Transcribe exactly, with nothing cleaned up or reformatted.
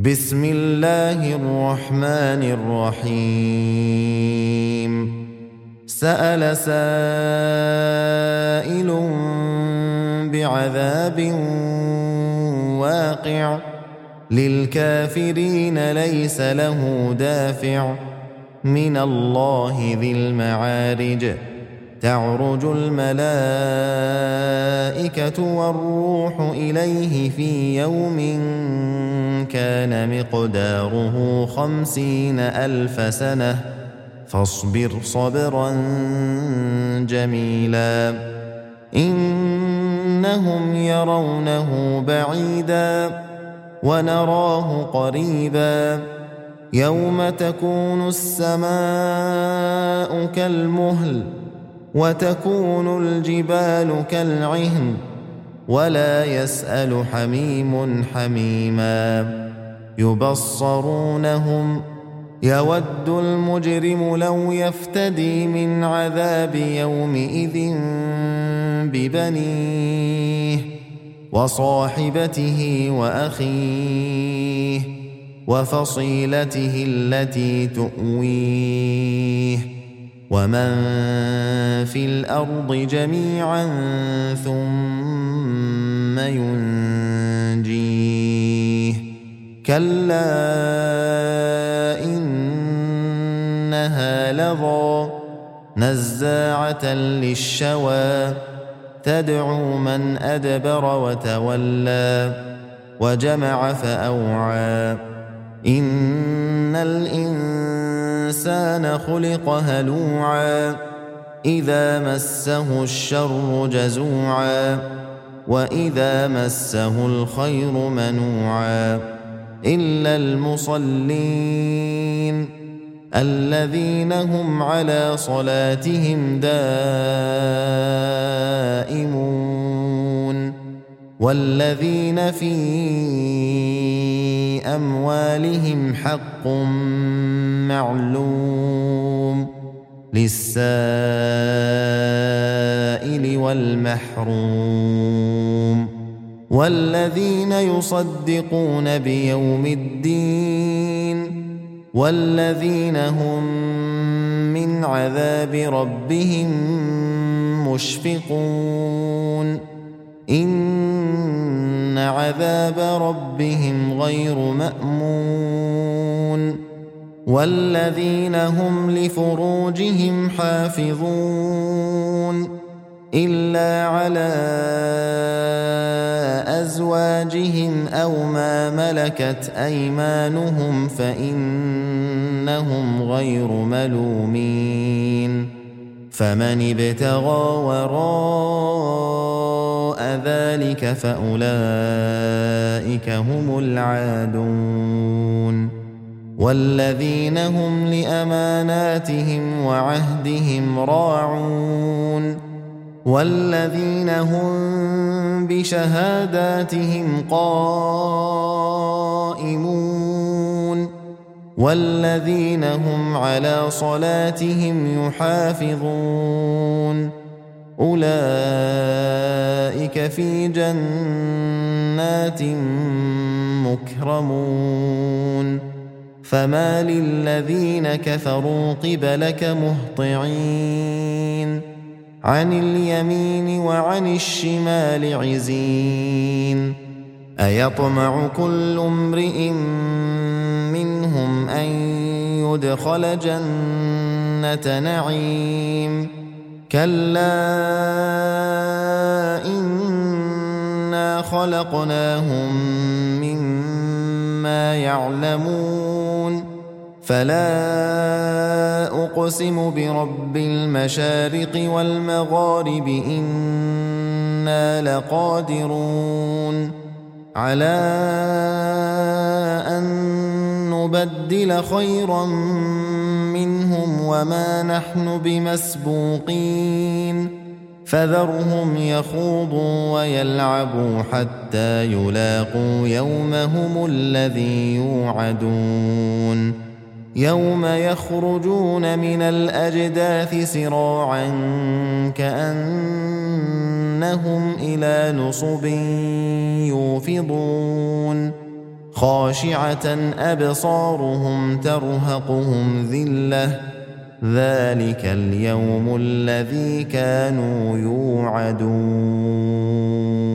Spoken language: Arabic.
بسم الله الرحمن الرحيم سأل سائل بعذاب واقع للكافرين ليس له دافع من الله ذي المعارج تعرج الملائكة والروح إليه في يوم كان مقداره خمسين ألف سنة فاصبر صبرا جميلا إنهم يرونه بعيدا ونراه قريبا يوم تكون السماء كالمهل وتكون الجبال كالعهن ولا يسأل حميم حميما يبصرونهم يود المجرم لو يفتدي من عذاب يومئذ ببنيه وصاحبته وأخيه وفصيلته التي تؤويه ومن في الأرض جميعا ثم ينجيه كلا إنها لظى نزاعة للشوى تدعو من أدبر وتولى وجمع فأوعى إن الإنسان خلق هلوعا إذا مسه الشر جزوعا وإذا مسه الخير منوعا إلا المصلين الذين هم على صلاتهم دائمون والذين في أموالهم حق معلوم للسائل والمحروم والذين يصدقون بيوم الدين والذين هم من عذاب ربهم مشفقون إن عذاب ربهم غير مأمون والذين هم لفروجهم حافظون إلا على أزواجهم أو ما ملكت أيمانهم فإنهم غير ملومين فمن ابتغى وراء ذلك فأولئك هم العادون والذين هم لأماناتهم وعهدهم راعون والذين هم بشهاداتهم قائمون والذين هم على صلاتهم يحافظون أولئك في جنات مكرمون فما للذين كفروا قبلك مهطعين عن اليمين وعن الشمال عزين أيطمع كل امرئ منهم أن يدخل جنة نعيم كلا إنا خلقناهم مما يعلمون فلا أقسم برب المشارق والمغارب إنا لقادرون على أن نبدل خيرا منهم وما نحن بمسبوقين فذرهم يخوضوا ويلعبوا حتى يلاقوا يومهم الذي يوعدون يوم يخرجون من الأجداث سراعا كأنهم إلى نصب يوفضون خاشعة أبصارهم ترهقهم ذلة ذلك اليوم الذي كانوا يوعدون.